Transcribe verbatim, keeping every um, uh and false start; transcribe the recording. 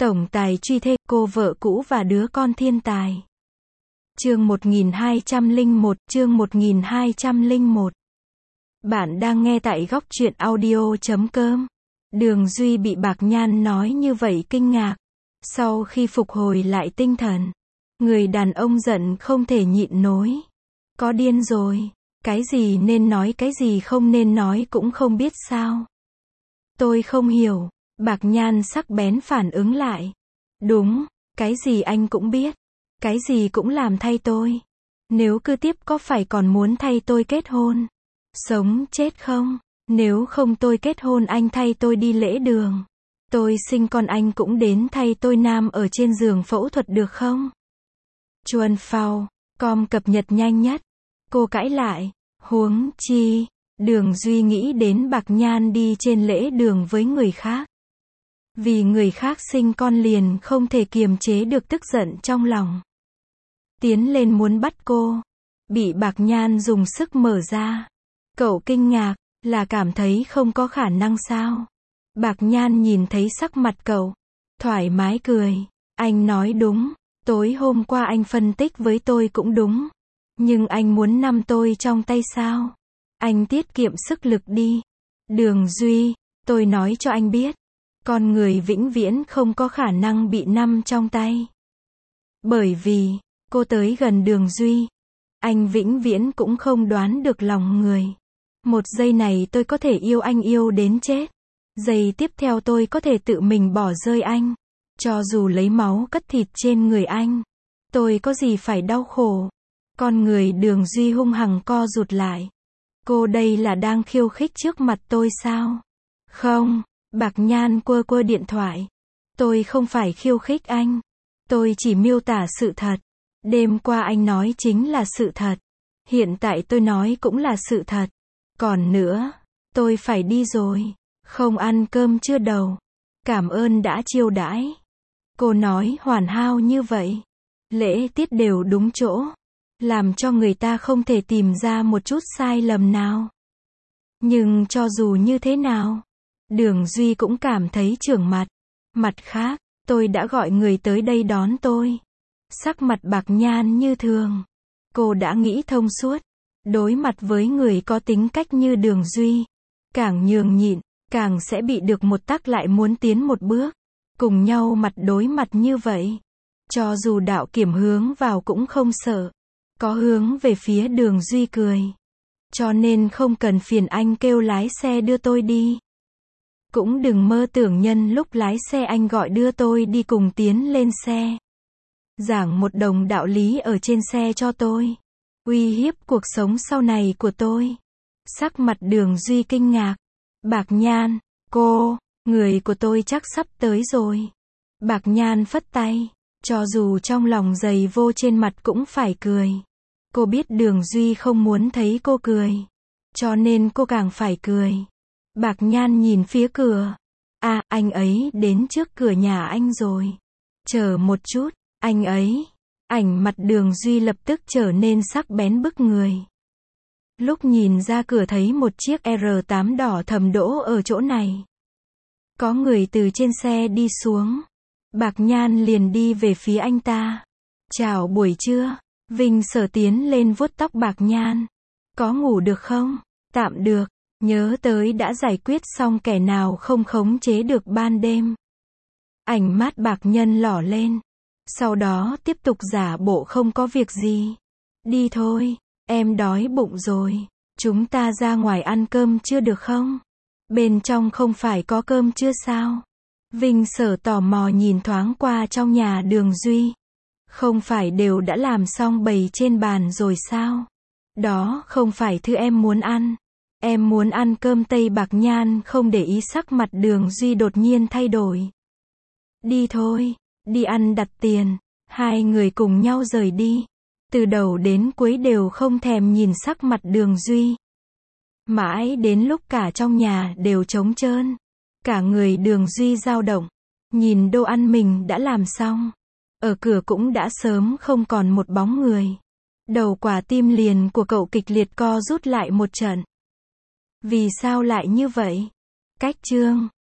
Tổng tài truy thê, cô vợ cũ và đứa con thiên tài. Chương một nghìn hai trăm lẻ một, chương một nghìn hai trăm lẻ một. Bạn đang nghe tại góc truyện audio chấm com. Đường Duy bị Bạc Nhan nói như vậy kinh ngạc. Sau khi phục hồi lại tinh thần, người đàn ông giận không thể nhịn nổi. Có điên rồi, cái gì nên nói cái gì không nên nói cũng không biết sao. Tôi không hiểu. Bạc Nhan sắc bén phản ứng lại. Đúng, cái gì anh cũng biết. Cái gì cũng làm thay tôi. Nếu cứ tiếp có phải còn muốn thay tôi kết hôn? Sống chết không? Nếu không tôi kết hôn anh thay tôi đi lễ đường. Tôi sinh con anh cũng đến thay tôi nằm ở trên giường phẫu thuật được không? Chuan Phao, com cập nhật nhanh nhất. Cô cãi lại. Huống chi, Đường Duy nghĩ đến Bạc Nhan đi trên lễ đường với người khác. Vì người khác sinh con liền không thể kiềm chế được tức giận trong lòng. Tiến lên muốn bắt cô. Bị Bạc Nhan dùng sức mở ra. Cậu kinh ngạc, là cảm thấy không có khả năng sao? Bạc Nhan nhìn thấy sắc mặt cậu. Thoải mái cười. Anh nói đúng. Tối hôm qua anh phân tích với tôi cũng đúng. Nhưng anh muốn nắm tôi trong tay sao? Anh tiết kiệm sức lực đi. Đường Duy, tôi nói cho anh biết. Con người vĩnh viễn không có khả năng bị nắm trong tay. Bởi vì, cô tới gần Đường Duy. Anh vĩnh viễn cũng không đoán được lòng người. Một giây này tôi có thể yêu anh yêu đến chết. Giây tiếp theo tôi có thể tự mình bỏ rơi anh. Cho dù lấy máu cắt thịt trên người anh. Tôi có gì phải đau khổ. Con người Đường Duy hung hăng co rụt lại. Cô đây là đang khiêu khích trước mặt tôi sao? Không. Bạc Nhan quơ quơ điện thoại. Tôi không phải khiêu khích anh. Tôi chỉ miêu tả sự thật. Đêm qua anh nói chính là sự thật. Hiện tại tôi nói cũng là sự thật. Còn nữa, tôi phải đi rồi. Không ăn cơm trưa đầu. Cảm ơn đã chiêu đãi. Cô nói hoàn hảo như vậy. Lễ tiết đều đúng chỗ. Làm cho người ta không thể tìm ra một chút sai lầm nào. Nhưng cho dù như thế nào, Đường Duy cũng cảm thấy chưởng mặt. Mặt khác, tôi đã gọi người tới đây đón tôi. Sắc mặt Bạc Nhan như thường. Cô đã nghĩ thông suốt. Đối mặt với người có tính cách như Đường Duy, càng nhường nhịn, càng sẽ bị được một tác lại muốn tiến một bước. Cùng nhau mặt đối mặt như vậy. Cho dù đạo kiểm hướng vào cũng không sợ. Có hướng về phía Đường Duy cười. Cho nên không cần phiền anh kêu lái xe đưa tôi đi. Cũng đừng mơ tưởng nhân lúc lái xe anh gọi đưa tôi đi cùng tiến lên xe. Giảng một đồng đạo lý ở trên xe cho tôi. Uy hiếp cuộc sống sau này của tôi. Sắc mặt Đường Duy kinh ngạc. Bạc Nhan, cô, người của tôi chắc sắp tới rồi. Bạc Nhan phất tay. Cho dù trong lòng dày vô trên mặt cũng phải cười. Cô biết Đường Duy không muốn thấy cô cười. Cho nên cô càng phải cười. Bạc Nhan nhìn phía cửa. À, anh ấy đến trước cửa nhà anh rồi. Chờ một chút, anh ấy. Ảnh mặt Đường Duy lập tức trở nên sắc bén bức người. Lúc nhìn ra cửa thấy một chiếc R tám đỏ thẫm đỗ ở chỗ này. Có người từ trên xe đi xuống. Bạc Nhan liền đi về phía anh ta. Chào buổi trưa. Vinh Sở tiến lên vuốt tóc Bạc Nhan. Có ngủ được không? Tạm được. Nhớ tới đã giải quyết xong kẻ nào không khống chế được ban đêm. Ảnh mắt Bạc Nhân lỏ lên. Sau đó tiếp tục giả bộ không có việc gì. Đi thôi, em đói bụng rồi. Chúng ta ra ngoài ăn cơm chưa được không? Bên trong không phải có cơm chưa sao? Vinh Sở tò mò nhìn thoáng qua trong nhà Đường Duy. Không phải đều đã làm xong bày trên bàn rồi sao? Đó không phải thứ em muốn ăn. Em muốn ăn cơm Tây. Bạc Nhan không để ý sắc mặt Đường Duy đột nhiên thay đổi. Đi thôi, đi ăn đặt tiền. Hai người cùng nhau rời đi. Từ đầu đến cuối đều không thèm nhìn sắc mặt Đường Duy. Mãi đến lúc cả trong nhà đều trống trơn. Cả người Đường Duy dao động. Nhìn đồ ăn mình đã làm xong. Ở cửa cũng đã sớm không còn một bóng người. Đầu quả tim liền của cậu kịch liệt co rút lại một trận. Vì sao lại như vậy? Cách chương